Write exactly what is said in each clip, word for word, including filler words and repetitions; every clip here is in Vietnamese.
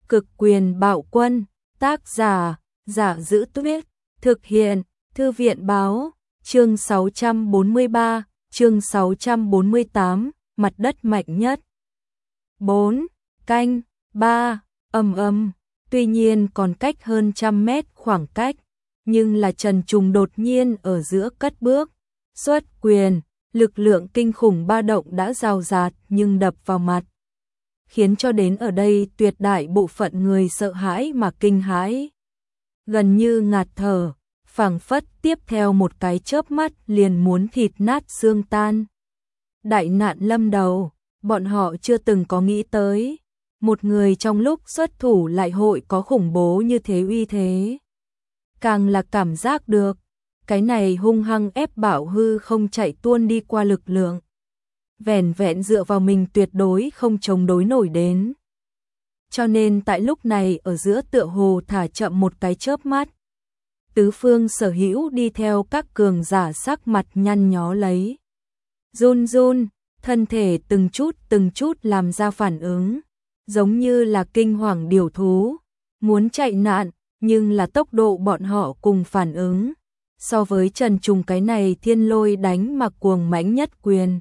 Cực quyền bạo quân, tác giả, Giả Giữ Tuyết, thực hiện, Thư viện Báo, chương sáu trăm bốn mươi ba, chương sáu trăm bốn mươi tám, mặt đất mạnh nhất. bốn. Canh, ba, ầm ầm, tuy nhiên còn cách hơn trăm mét khoảng cách, nhưng là Trần Trùng đột nhiên ở giữa cất bước, xuất quyền, lực lượng kinh khủng ba động đã rào rạt nhưng đập vào mặt, khiến cho đến ở đây tuyệt đại bộ phận người sợ hãi mà kinh hãi, gần như ngạt thở, phảng phất tiếp theo một cái chớp mắt liền muốn thịt nát xương tan. Đại nạn lâm đầu, bọn họ chưa từng có nghĩ tới, một người trong lúc xuất thủ lại hội có khủng bố như thế uy thế. Càng là cảm giác được, cái này hung hăng ép bảo hư không chạy tuôn đi qua lực lượng. Vẻn vẹn dựa vào mình tuyệt đối không chống đối nổi đến. Cho nên tại lúc này ở giữa tựa hồ thả chậm một cái chớp mắt. Tứ phương sở hữu đi theo các cường giả sắc mặt nhăn nhó lấy. Run run, thân thể từng chút từng chút làm ra phản ứng, giống như là kinh hoàng điều thú, muốn chạy nạn, nhưng là tốc độ bọn họ cùng phản ứng. So với Trần Trùng cái này thiên lôi đánh mặc cuồng mãnh nhất quyền.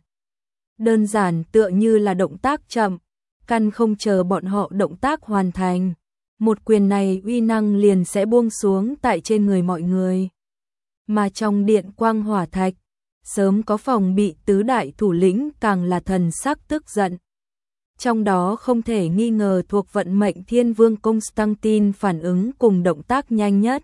Đơn giản tựa như là động tác chậm, căn không chờ bọn họ động tác hoàn thành. Một quyền này uy năng liền sẽ buông xuống tại trên người mọi người. Mà trong điện quang hỏa thạch, sớm có phòng bị tứ đại thủ lĩnh càng là thần sắc tức giận. Trong đó không thể nghi ngờ thuộc vận mệnh thiên vương Constantine phản ứng cùng động tác nhanh nhất.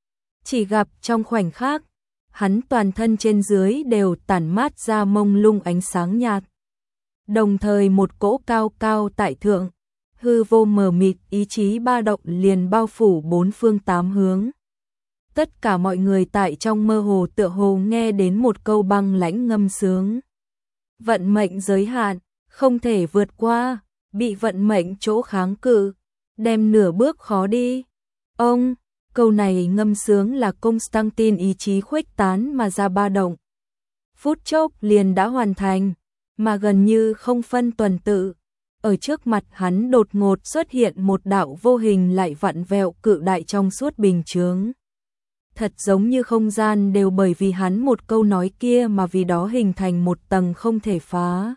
Chỉ gặp trong khoảnh khắc, hắn toàn thân trên dưới đều tản mát ra mông lung ánh sáng nhạt. Đồng thời một cỗ cao cao tại thượng, hư vô mờ mịt ý chí ba động liền bao phủ bốn phương tám hướng. Tất cả mọi người tại trong mơ hồ tựa hồ nghe đến một câu băng lãnh ngâm sướng. Vận mệnh giới hạn, không thể vượt qua, bị vận mệnh chỗ kháng cự, đem nửa bước khó đi. Ông, câu này ngâm sướng là Constantine ý chí khuếch tán mà ra ba động. Phút chốc liền đã hoàn thành, mà gần như không phân tuần tự. Ở trước mặt hắn đột ngột xuất hiện một đạo vô hình lại vặn vẹo cự đại trong suốt bình chướng. Thật giống như không gian đều bởi vì hắn một câu nói kia mà vì đó hình thành một tầng không thể phá.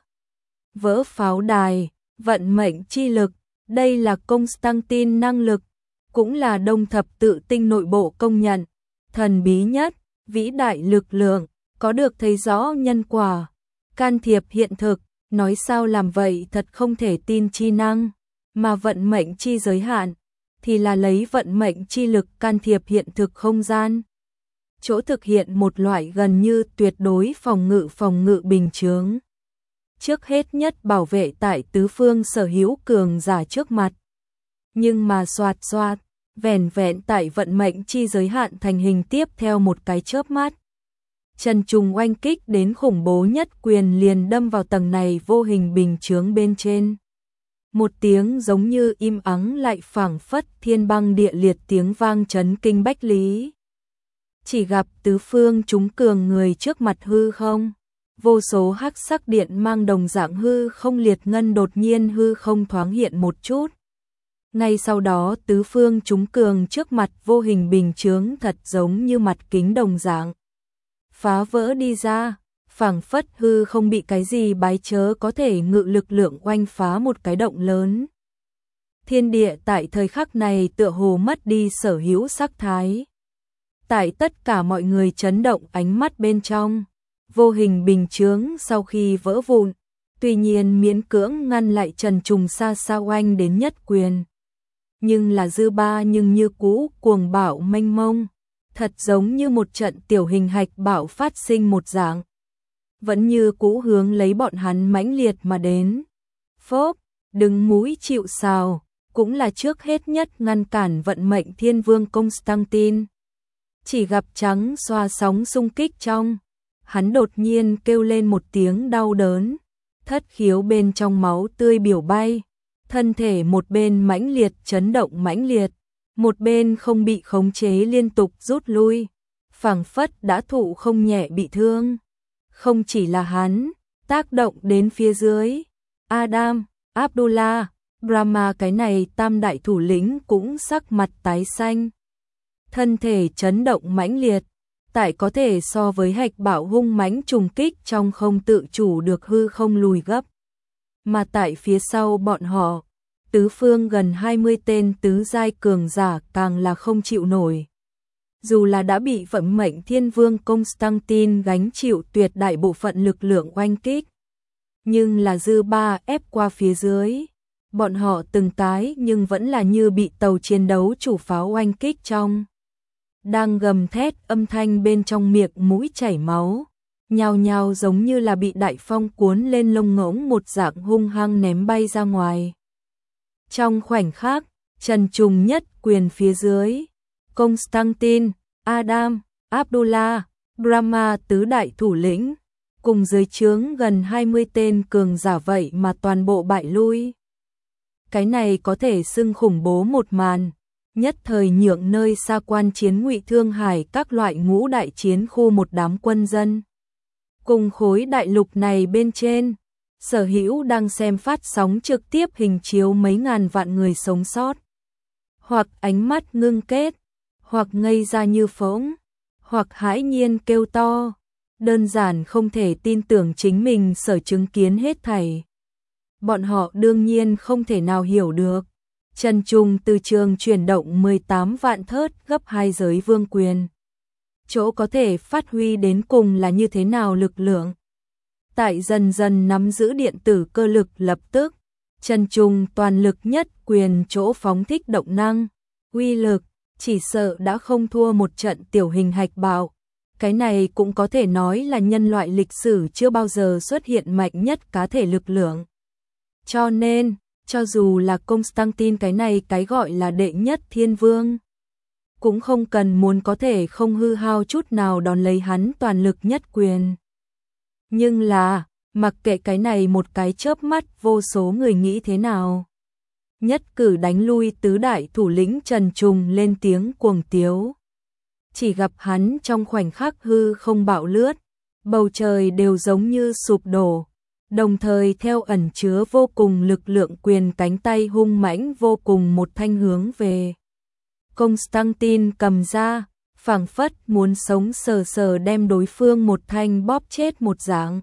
Vỡ pháo đài, vận mệnh chi lực, đây là Constantine năng lực, cũng là đông thập tự tinh nội bộ công nhận. Thần bí nhất, vĩ đại lực lượng, có được thấy rõ nhân quả, can thiệp hiện thực. Nói sao làm vậy thật không thể tin chi năng, mà vận mệnh chi giới hạn, thì là lấy vận mệnh chi lực can thiệp hiện thực không gian. Chỗ thực hiện một loại gần như tuyệt đối phòng ngự phòng ngự bình chướng. Trước hết nhất bảo vệ tại tứ phương sở hữu cường giả trước mặt. Nhưng mà xoạt xoạt, vẻn vẹn tại vận mệnh chi giới hạn thành hình tiếp theo một cái chớp mắt. Trần Trùng oanh kích đến khủng bố nhất quyền liền đâm vào tầng này vô hình bình chướng bên trên. Một tiếng giống như im ắng lại phảng phất thiên băng địa liệt tiếng vang chấn kinh bách lý. Chỉ gặp tứ phương chúng cường người trước mặt hư không. Vô số hắc sắc điện mang đồng dạng hư không liệt ngân đột nhiên hư không thoáng hiện một chút. Ngay sau đó tứ phương chúng cường trước mặt vô hình bình chướng thật giống như mặt kính đồng dạng. Phá vỡ đi ra, phảng phất hư không bị cái gì bái chớ có thể ngự lực lượng oanh phá một cái động lớn. Thiên địa tại thời khắc này tựa hồ mất đi sở hữu sắc thái. Tại tất cả mọi người chấn động ánh mắt bên trong, vô hình bình chướng sau khi vỡ vụn, tuy nhiên miễn cưỡng ngăn lại Trần Trùng xa xa oanh đến nhất quyền. Nhưng là dư ba nhưng như cũ cuồng bạo mênh mông. Thật giống như một trận tiểu hình hạch bạo phát sinh một dạng. Vẫn như cũ hướng lấy bọn hắn mãnh liệt mà đến. Phốp, đứng mũi chịu sào, cũng là trước hết nhất ngăn cản vận mệnh thiên vương Constantine. Chỉ gặp trắng xoa sóng xung kích trong. Hắn đột nhiên kêu lên một tiếng đau đớn. Thất khiếu bên trong máu tươi biểu bay. Thân thể một bên mãnh liệt chấn động mãnh liệt. Một bên không bị khống chế liên tục rút lui, phảng phất đã thụ không nhẹ bị thương. Không chỉ là hắn, tác động đến phía dưới, Adam, Abdullah, Brahma cái này tam đại thủ lĩnh cũng sắc mặt tái xanh. Thân thể chấn động mãnh liệt, tại có thể so với hạch bạo hung mãnh trùng kích trong không tự chủ được hư không lùi gấp. Mà tại phía sau bọn họ, tứ phương gần hai mươi tên tứ giai cường giả càng là không chịu nổi. Dù là đã bị vận mệnh thiên vương Constantine gánh chịu tuyệt đại bộ phận lực lượng oanh kích, nhưng là dư ba ép qua phía dưới, bọn họ từng cái nhưng vẫn là như bị tàu chiến đấu chủ pháo oanh kích trong. Đang gầm thét âm thanh bên trong miệng mũi chảy máu, nhào nhào giống như là bị đại phong cuốn lên lông ngỗng một dạng hung hăng ném bay ra ngoài. Trong khoảnh khắc, Trần Trùng nhất quyền phía dưới, Constantine, Adam, Abdullah, Brahma tứ đại thủ lĩnh, cùng dưới trướng gần hai mươi tên cường giả vậy mà toàn bộ bại lui. Cái này có thể xưng khủng bố một màn, nhất thời nhượng nơi xa quan chiến Ngụy Thương Hải các loại ngũ đại chiến khu một đám quân dân. Cùng khối đại lục này bên trên, sở hữu đang xem phát sóng trực tiếp hình chiếu mấy ngàn vạn người sống sót. Hoặc ánh mắt ngưng kết, hoặc ngây ra như phỗng, hoặc hãi nhiên kêu to, đơn giản không thể tin tưởng chính mình sở chứng kiến hết thảy. Bọn họ đương nhiên không thể nào hiểu được, Trần Trùng từ trường chuyển động mười tám vạn thớt gấp hai giới vương quyền. Chỗ có thể phát huy đến cùng là như thế nào lực lượng. Tại dần dần nắm giữ điện tử cơ lực lập tức, Trần Trùng toàn lực nhất quyền chỗ phóng thích động năng, uy lực, chỉ sợ đã không thua một trận tiểu hình hạch bạo. Cái này cũng có thể nói là nhân loại lịch sử chưa bao giờ xuất hiện mạnh nhất cá thể lực lượng. Cho nên, cho dù là Constantine cái này cái gọi là đệ nhất thiên vương, cũng không cần muốn có thể không hư hao chút nào đón lấy hắn toàn lực nhất quyền. Nhưng là, mặc kệ cái này một cái chớp mắt vô số người nghĩ thế nào. Nhất cử đánh lui tứ đại thủ lĩnh Trần Trùng lên tiếng cuồng tiếu. Chỉ gặp hắn trong khoảnh khắc hư không bạo lướt, bầu trời đều giống như sụp đổ, đồng thời theo ẩn chứa vô cùng lực lượng quyền cánh tay hung mãnh vô cùng một thanh hướng về. Constantine cầm ra, phảng phất muốn sống sờ sờ đem đối phương một thanh bóp chết một dạng.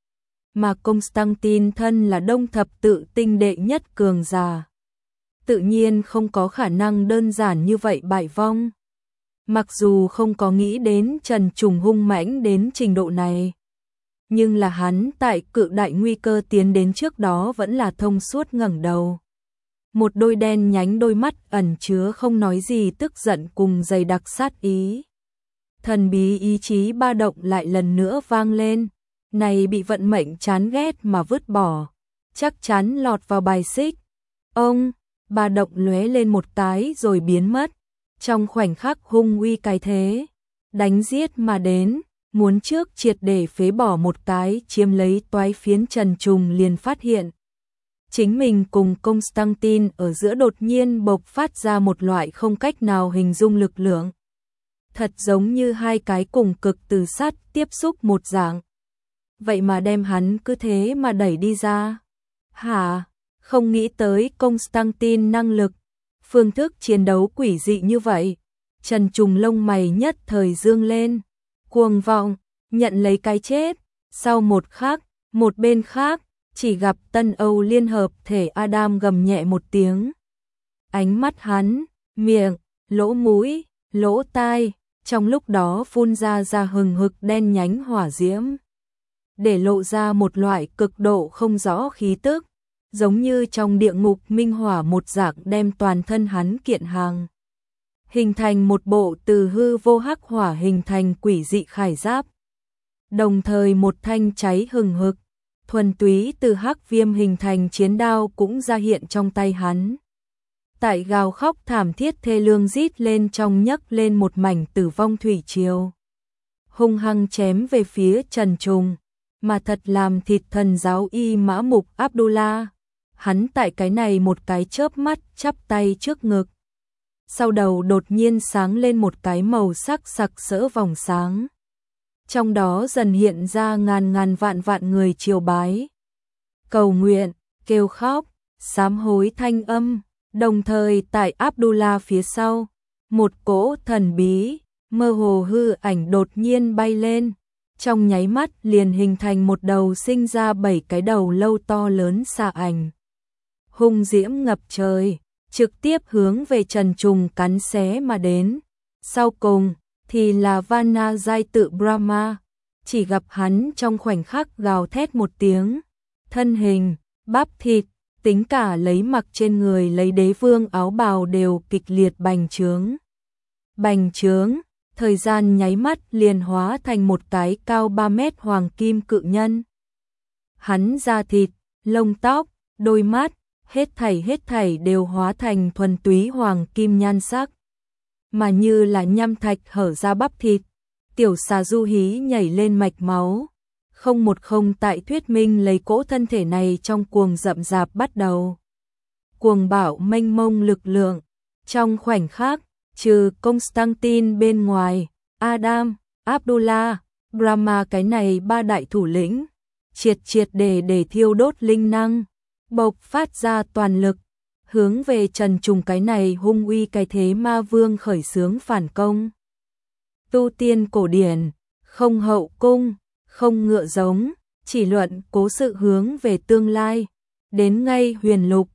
Mà Constantine thân là đông thập tự tinh đệ nhất cường giả, tự nhiên không có khả năng đơn giản như vậy bại vong. Mặc dù không có nghĩ đến Trần Trùng hung mãnh đến trình độ này, nhưng là hắn tại cự đại nguy cơ tiến đến trước đó vẫn là thông suốt ngẩng đầu. Một đôi đen nhánh đôi mắt ẩn chứa không nói gì tức giận cùng dày đặc sát ý. Thần bí ý chí ba động lại lần nữa vang lên, này bị vận mệnh chán ghét mà vứt bỏ, chắc chắn lọt vào bài xích. Ông, ba động lóe lên một cái rồi biến mất, trong khoảnh khắc hung uy cái thế, đánh giết mà đến, muốn trước triệt để phế bỏ một cái chiếm lấy toái phiến. Trần Trùng liền phát hiện chính mình cùng Constantine ở giữa đột nhiên bộc phát ra một loại không cách nào hình dung lực lượng. Thật giống như hai cái cùng cực từ sắt tiếp xúc một dạng. Vậy mà đem hắn cứ thế mà đẩy đi ra. Hả? Không nghĩ tới Constantine năng lực, phương thức chiến đấu quỷ dị như vậy. Trần Trùng lông mày nhất thời dương lên, cuồng vọng, nhận lấy cái chết. Sau một khắc, một bên khác, chỉ gặp Tân Âu Liên Hợp Thể Adam gầm nhẹ một tiếng. Ánh mắt hắn, miệng, lỗ mũi, lỗ tai, trong lúc đó phun ra ra hừng hực đen nhánh hỏa diễm, để lộ ra một loại cực độ không rõ khí tức, giống như trong địa ngục minh hỏa một dạng đem toàn thân hắn kiện hàng. Hình thành một bộ từ hư vô hắc hỏa hình thành quỷ dị khải giáp. Đồng thời một thanh cháy hừng hực, thuần túy từ hắc viêm hình thành chiến đao cũng ra hiện trong tay hắn. Tại gào khóc thảm thiết thê lương rít lên trong nhấc lên một mảnh tử vong thủy triều. Hung hăng chém về phía Trần Trùng, mà thật làm thịt thần giáo y Mã Mục Abdullah. Hắn tại cái này một cái chớp mắt chắp tay trước ngực. Sau đầu đột nhiên sáng lên một cái màu sắc sặc sỡ vòng sáng. Trong đó dần hiện ra ngàn ngàn vạn vạn người triều bái, cầu nguyện, kêu khóc, sám hối thanh âm, đồng thời tại Abdullah phía sau, một cỗ thần bí, mơ hồ hư ảnh đột nhiên bay lên, trong nháy mắt liền hình thành một đầu sinh ra bảy cái đầu lâu to lớn xà ảnh. Hung diễm ngập trời, trực tiếp hướng về Trần Trùng cắn xé mà đến. Sau cùng thì là Vana giai tự Brahma, chỉ gặp hắn trong khoảnh khắc gào thét một tiếng, thân hình, bắp thịt, tính cả lấy mặc trên người lấy đế vương áo bào đều kịch liệt bành trướng. Bành trướng, thời gian nháy mắt liền hóa thành một cái cao ba mét hoàng kim cự nhân. Hắn da thịt, lông tóc, đôi mắt, hết thảy hết thảy đều hóa thành thuần túy hoàng kim nhan sắc. Mà như là nham thạch hở ra bắp thịt, tiểu xà du hí nhảy lên mạch máu. Không một không tại thuyết minh lấy cỗ thân thể này trong cuồng rậm rạp bắt đầu. Cuồng bạo mênh mông lực lượng, trong khoảnh khắc, trừ Constantine bên ngoài, Adam, Abdullah, Brahma cái này ba đại thủ lĩnh, triệt triệt để để thiêu đốt linh năng, bộc phát ra toàn lực, hướng về Trần Trùng cái này hung uy cái thế ma vương khởi xướng phản công. Tu tiên cổ điển, không hậu cung, không ngựa giống, chỉ luận cố sự hướng về tương lai, đến ngay huyền lục,